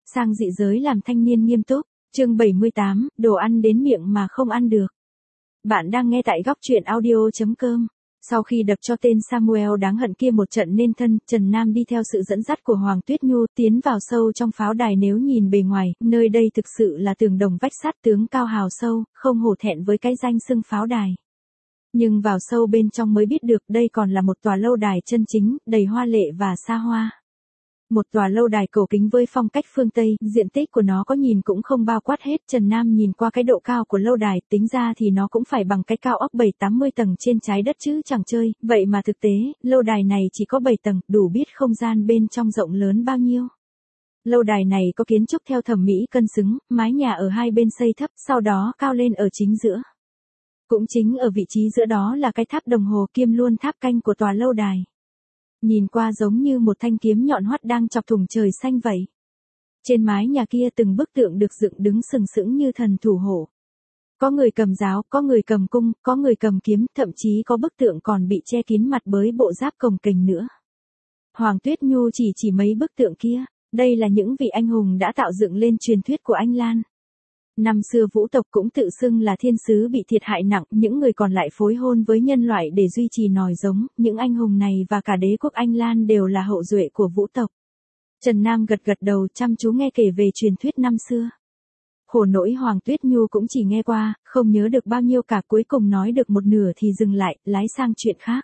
Sang dị giới làm thanh niên nghiêm túc, chương 78, đồ ăn đến miệng mà không ăn được. Bạn đang nghe tại góc truyện audio.com. Sau khi đập cho tên Samuel đáng hận kia một trận nên thân, Trần Nam đi theo sự dẫn dắt của Hoàng Tuyết Nhu tiến vào sâu trong pháo đài. Nếu nhìn bề ngoài, nơi đây thực sự là tường đồng vách sắt, tướng cao hào sâu, không hổ thẹn với cái danh xưng pháo đài. Nhưng vào sâu bên trong mới biết được đây còn là một tòa lâu đài chân chính, đầy hoa lệ và xa hoa. Một tòa lâu đài cổ kính với phong cách phương Tây, diện tích của nó có nhìn cũng không bao quát hết. Trần Nam nhìn qua cái độ cao của lâu đài, tính ra thì nó cũng phải bằng cái cao ốc 7-80 tầng trên trái đất chứ chẳng chơi, vậy mà thực tế, lâu đài này chỉ có 7 tầng, đủ biết không gian bên trong rộng lớn bao nhiêu. Lâu đài này có kiến trúc theo thẩm mỹ cân xứng, mái nhà ở hai bên xây thấp, sau đó cao lên ở chính giữa. Cũng chính ở vị trí giữa đó là cái tháp đồng hồ kiêm luôn tháp canh của tòa lâu đài. Nhìn qua giống như một thanh kiếm nhọn hoắt đang chọc thủng trời xanh vậy. Trên mái nhà kia từng bức tượng được dựng đứng sừng sững như thần thủ hộ. Có người cầm giáo, có người cầm cung, có người cầm kiếm, thậm chí có bức tượng còn bị che kín mặt bởi bộ giáp cồng kềnh nữa. Hoàng Tuyết Nhu chỉ mấy bức tượng kia, đây là những vị anh hùng đã tạo dựng lên truyền thuyết của Anh Lan. Năm xưa Vũ tộc cũng tự xưng là thiên sứ bị thiệt hại nặng, những người còn lại phối hôn với nhân loại để duy trì nòi giống, những anh hùng này và cả đế quốc Anh Lan đều là hậu duệ của Vũ tộc. Trần Nam gật đầu chăm chú nghe kể về truyền thuyết năm xưa. Khổ nỗi Hoàng Tuyết Nhu cũng chỉ nghe qua, không nhớ được bao nhiêu cả, cuối cùng nói được một nửa thì dừng lại, lái sang chuyện khác.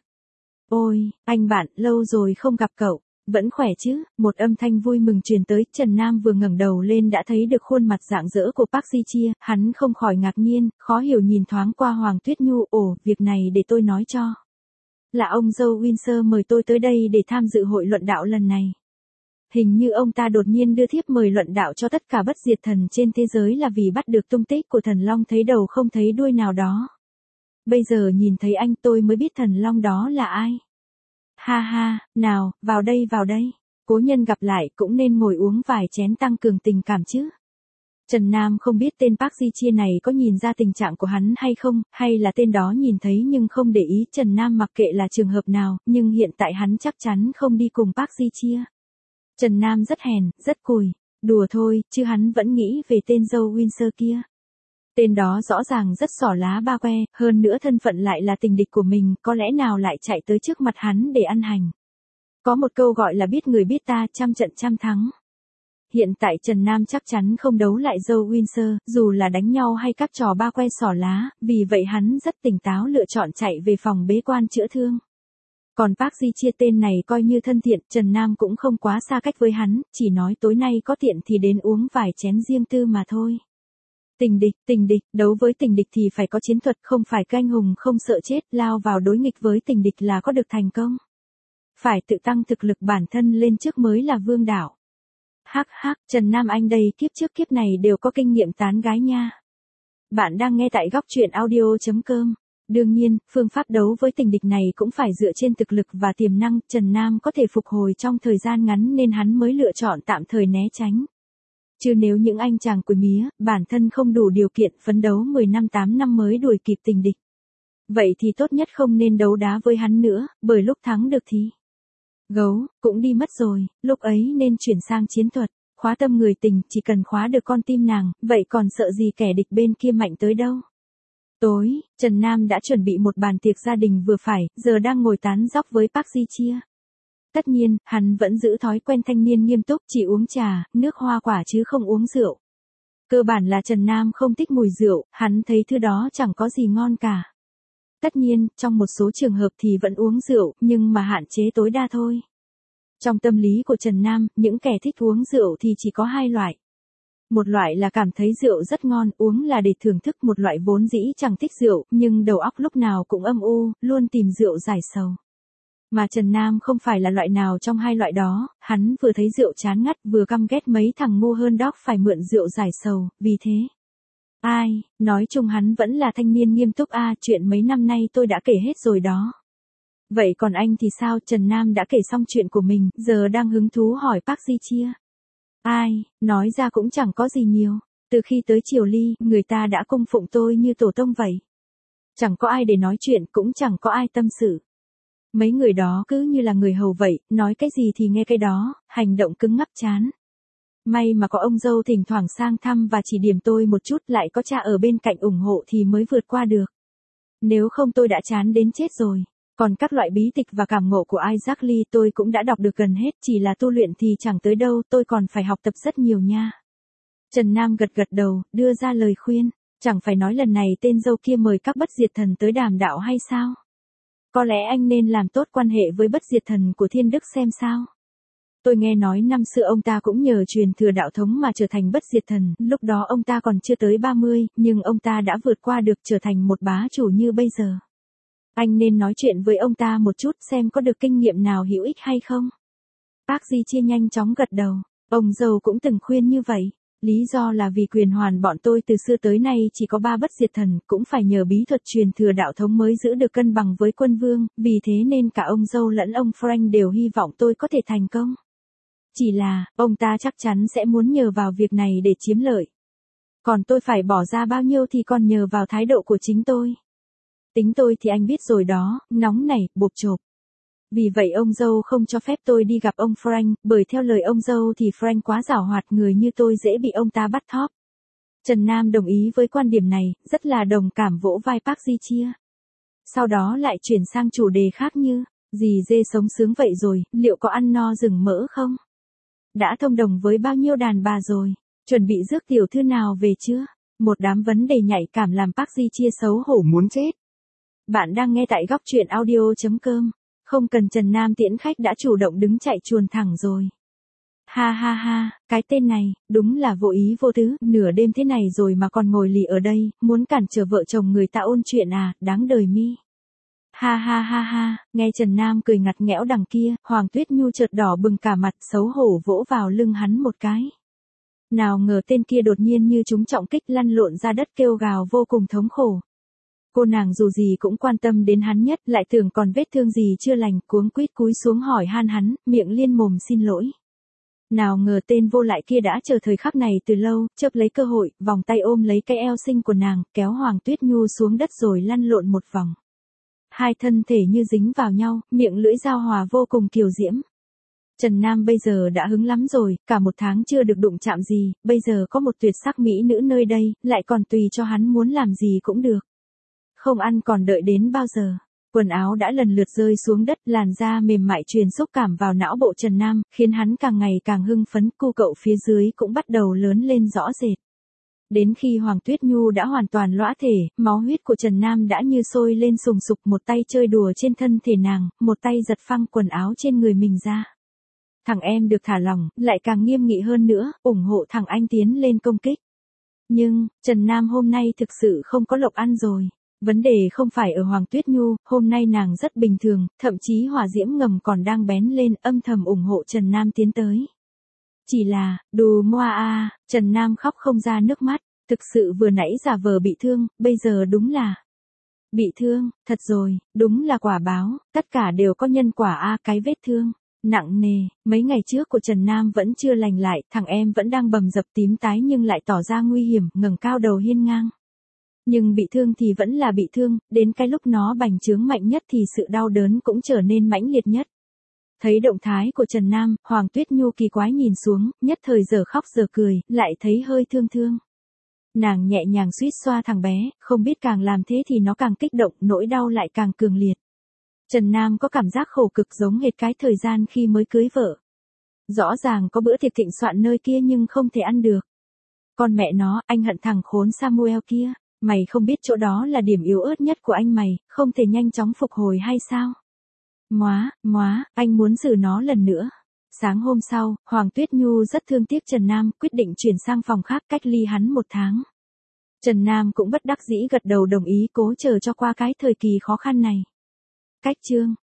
Ôi, anh bạn, lâu rồi không gặp cậu. Vẫn khỏe chứ? Một âm thanh vui mừng truyền tới. Trần Nam vừa ngẩng đầu lên đã thấy được khuôn mặt rạng rỡ của Park Ji Chia, hắn không khỏi ngạc nhiên, khó hiểu nhìn thoáng qua Hoàng Tuyết Nhu. Ồ, việc này để tôi nói cho. Là ông dâu Windsor mời tôi tới đây để tham dự hội luận đạo lần này. Hình như ông ta đột nhiên đưa thiếp mời luận đạo cho tất cả bất diệt thần trên thế giới là vì bắt được tung tích của thần long thấy đầu không thấy đuôi nào đó. Bây giờ nhìn thấy anh tôi mới biết thần long đó là ai. Ha ha, nào, vào đây, cố nhân gặp lại cũng nên ngồi uống vài chén tăng cường tình cảm chứ. Trần Nam không biết tên Park Ji Chia này có nhìn ra tình trạng của hắn hay không, hay là tên đó nhìn thấy nhưng không để ý. Trần Nam mặc kệ là trường hợp nào, nhưng hiện tại hắn chắc chắn không đi cùng Park Ji Chia. Trần Nam rất hèn, rất cùi, đùa thôi, chứ hắn vẫn nghĩ về tên dâu Windsor kia. Tên đó rõ ràng rất xỏ lá ba que, hơn nữa thân phận lại là tình địch của mình, có lẽ nào lại chạy tới trước mặt hắn để ăn hành. Có một câu gọi là biết người biết ta, trăm trận trăm thắng. Hiện tại Trần Nam chắc chắn không đấu lại dâu Windsor, dù là đánh nhau hay các trò ba que xỏ lá, vì vậy hắn rất tỉnh táo lựa chọn chạy về phòng bế quan chữa thương. Còn Park Ji Chia tên này coi như thân thiện, Trần Nam cũng không quá xa cách với hắn, chỉ nói tối nay có tiện thì đến uống vài chén riêng tư mà thôi. Tình địch, đấu với tình địch thì phải có chiến thuật, không phải cái anh hùng không sợ chết, lao vào đối nghịch với tình địch là có được thành công. Phải tự tăng thực lực bản thân lên trước mới là vương đạo. Hắc, Trần Nam anh đây kiếp trước kiếp này đều có kinh nghiệm tán gái nha. Bạn đang nghe tại góc truyện audio.com. Đương nhiên, phương pháp đấu với tình địch này cũng phải dựa trên thực lực và tiềm năng, Trần Nam có thể phục hồi trong thời gian ngắn nên hắn mới lựa chọn tạm thời né tránh. Chứ nếu những anh chàng củi mía, bản thân không đủ điều kiện phấn đấu 10 năm 8 năm mới đuổi kịp tình địch. Vậy thì tốt nhất không nên đấu đá với hắn nữa, bởi lúc thắng được thì gấu, cũng đi mất rồi, lúc ấy nên chuyển sang chiến thuật, khóa tâm người tình, chỉ cần khóa được con tim nàng, vậy còn sợ gì kẻ địch bên kia mạnh tới đâu. Tối, Trần Nam đã chuẩn bị một bàn tiệc gia đình vừa phải, giờ đang ngồi tán dóc với Park Ji Chia. Tất nhiên, hắn vẫn giữ thói quen thanh niên nghiêm túc, chỉ uống trà, nước hoa quả chứ không uống rượu. Cơ bản là Trần Nam không thích mùi rượu, hắn thấy thứ đó chẳng có gì ngon cả. Tất nhiên, trong một số trường hợp thì vẫn uống rượu, nhưng mà hạn chế tối đa thôi. Trong tâm lý của Trần Nam, những kẻ thích uống rượu thì chỉ có hai loại. Một loại là cảm thấy rượu rất ngon, uống là để thưởng thức, một loại vốn dĩ chẳng thích rượu, nhưng đầu óc lúc nào cũng âm u, luôn tìm rượu giải sầu. Mà Trần Nam không phải là loại nào trong hai loại đó, hắn vừa thấy rượu chán ngắt vừa căm ghét mấy thằng ngu hơn đóc phải mượn rượu giải sầu, vì thế. Nói chung hắn vẫn là thanh niên nghiêm túc chuyện mấy năm nay tôi đã kể hết rồi đó. Vậy còn anh thì sao? Trần Nam đã kể xong chuyện của mình, giờ đang hứng thú hỏi Park Ji Chia. Nói ra cũng chẳng có gì nhiều, từ khi tới Triều Ly, người ta đã cung phụng tôi như tổ tông vậy. Chẳng có ai để nói chuyện, cũng chẳng có ai tâm sự. Mấy người đó cứ như là người hầu vậy, nói cái gì thì nghe cái đó, hành động cứng ngắc chán. May mà có ông dâu thỉnh thoảng sang thăm và chỉ điểm tôi một chút, lại có cha ở bên cạnh ủng hộ thì mới vượt qua được. Nếu không tôi đã chán đến chết rồi. Còn các loại bí tịch và cảm ngộ của Isaac Lee tôi cũng đã đọc được gần hết, chỉ là tu luyện thì chẳng tới đâu, tôi còn phải học tập rất nhiều nha. Trần Nam gật gật đầu, đưa ra lời khuyên. Chẳng phải nói lần này tên dâu kia mời các bất diệt thần tới đàm đạo hay sao? Có lẽ anh nên làm tốt quan hệ với bất diệt thần của thiên đức xem sao. Tôi nghe nói năm xưa ông ta cũng nhờ truyền thừa đạo thống mà trở thành bất diệt thần, lúc đó ông ta còn chưa tới 30, nhưng ông ta đã vượt qua được trở thành một bá chủ như bây giờ. Anh nên nói chuyện với ông ta một chút xem có được kinh nghiệm nào hữu ích hay không. Bác Di Chia nhanh chóng gật đầu, ông dâu cũng từng khuyên như vậy. Lý do là vì quyền hoàn bọn tôi từ xưa tới nay chỉ có 3 bất diệt thần, cũng phải nhờ bí thuật truyền thừa đạo thống mới giữ được cân bằng với quân vương, vì thế nên cả ông dâu lẫn ông Frank đều hy vọng tôi có thể thành công. Chỉ là, ông ta chắc chắn sẽ muốn nhờ vào việc này để chiếm lợi. Còn tôi phải bỏ ra bao nhiêu thì còn nhờ vào thái độ của chính tôi. Tính tôi thì anh biết rồi đó, nóng nảy, bộp chộp. Vì vậy ông dâu không cho phép tôi đi gặp ông Frank, bởi theo lời ông dâu thì Frank quá giảo hoạt, người như tôi dễ bị ông ta bắt thóp. Trần Nam đồng ý với quan điểm này, rất là đồng cảm vỗ vai Park Ji Chia. Sau đó lại chuyển sang chủ đề khác như, dì dê sống sướng vậy rồi, liệu có ăn no rừng mỡ không? Đã thông đồng với bao nhiêu đàn bà rồi? Chuẩn bị rước tiểu thư nào về chưa? Một đám vấn đề nhạy cảm làm Park Ji Chia xấu hổ muốn chết. Bạn đang nghe tại góc truyện audio.com. Không cần Trần Nam tiễn khách đã chủ động đứng chạy chuồn thẳng rồi. Ha ha ha, cái tên này, đúng là vô ý vô tứ, nửa đêm thế này rồi mà còn ngồi lì ở đây, muốn cản trở vợ chồng người ta ôn chuyện à, đáng đời mi. Ha ha ha ha, nghe Trần Nam cười ngặt nghẽo đằng kia, Hoàng Tuyết Nhu chợt đỏ bừng cả mặt, xấu hổ vỗ vào lưng hắn một cái. Nào ngờ tên kia đột nhiên như trúng trọng kích lăn lộn ra đất kêu gào vô cùng thống khổ. Cô nàng dù gì cũng quan tâm đến hắn nhất, lại tưởng còn vết thương gì chưa lành, cuống quýt cúi xuống hỏi han hắn, miệng liên mồm xin lỗi. Nào ngờ tên vô lại kia đã chờ thời khắc này từ lâu, chớp lấy cơ hội, vòng tay ôm lấy cái eo xinh của nàng, kéo Hoàng Tuyết Nhu xuống đất rồi lăn lộn một vòng. Hai thân thể như dính vào nhau, miệng lưỡi giao hòa vô cùng kiều diễm. Trần Nam bây giờ đã hứng lắm rồi, cả một tháng chưa được đụng chạm gì, bây giờ có một tuyệt sắc mỹ nữ nơi đây, lại còn tùy cho hắn muốn làm gì cũng được. Không ăn còn đợi đến bao giờ. Quần áo đã lần lượt rơi xuống đất, làn da mềm mại truyền xúc cảm vào não bộ Trần Nam, khiến hắn càng ngày càng hưng phấn, cu cậu phía dưới cũng bắt đầu lớn lên rõ rệt. Đến khi Hoàng Tuyết Nhu đã hoàn toàn lõa thể, máu huyết của Trần Nam đã như sôi lên sùng sục, một tay chơi đùa trên thân thể nàng, một tay giật phăng quần áo trên người mình ra. Thằng em được thả lỏng, lại càng nghiêm nghị hơn nữa, ủng hộ thằng anh tiến lên công kích. Nhưng, Trần Nam hôm nay thực sự không có lộc ăn rồi. Vấn đề không phải ở Hoàng Tuyết Nhu, hôm nay nàng rất bình thường, thậm chí hỏa diễm ngầm còn đang bén lên, âm thầm ủng hộ Trần Nam tiến tới. Chỉ là, đù moa a, Trần Nam khóc không ra nước mắt, thực sự vừa nãy giả vờ bị thương, bây giờ đúng là bị thương, thật rồi, đúng là quả báo, tất cả đều có nhân quả a, cái vết thương nặng nề, mấy ngày trước của Trần Nam vẫn chưa lành lại, thằng em vẫn đang bầm dập tím tái nhưng lại tỏ ra nguy hiểm, ngẩng cao đầu hiên ngang. Nhưng bị thương thì vẫn là bị thương, đến cái lúc nó bành trướng mạnh nhất thì sự đau đớn cũng trở nên mãnh liệt nhất. Thấy động thái của Trần Nam, Hoàng Tuyết Nhu kỳ quái nhìn xuống, nhất thời giờ khóc giờ cười, lại thấy hơi thương thương. Nàng nhẹ nhàng suýt xoa thằng bé, không biết càng làm thế thì nó càng kích động, nỗi đau lại càng cường liệt. Trần Nam có cảm giác khổ cực giống hệt cái thời gian khi mới cưới vợ. Rõ ràng có bữa tiệc thịnh soạn nơi kia nhưng không thể ăn được. Con mẹ nó, anh hận thằng khốn Samuel kia. Mày không biết chỗ đó là điểm yếu ớt nhất của anh mày, không thể nhanh chóng phục hồi hay sao? Anh muốn xử nó lần nữa. Sáng hôm sau, Hoàng Tuyết Nhu rất thương tiếc Trần Nam, quyết định chuyển sang phòng khác cách ly hắn 1 tháng. Trần Nam cũng bất đắc dĩ gật đầu đồng ý cố chờ cho qua cái thời kỳ khó khăn này. Cách chương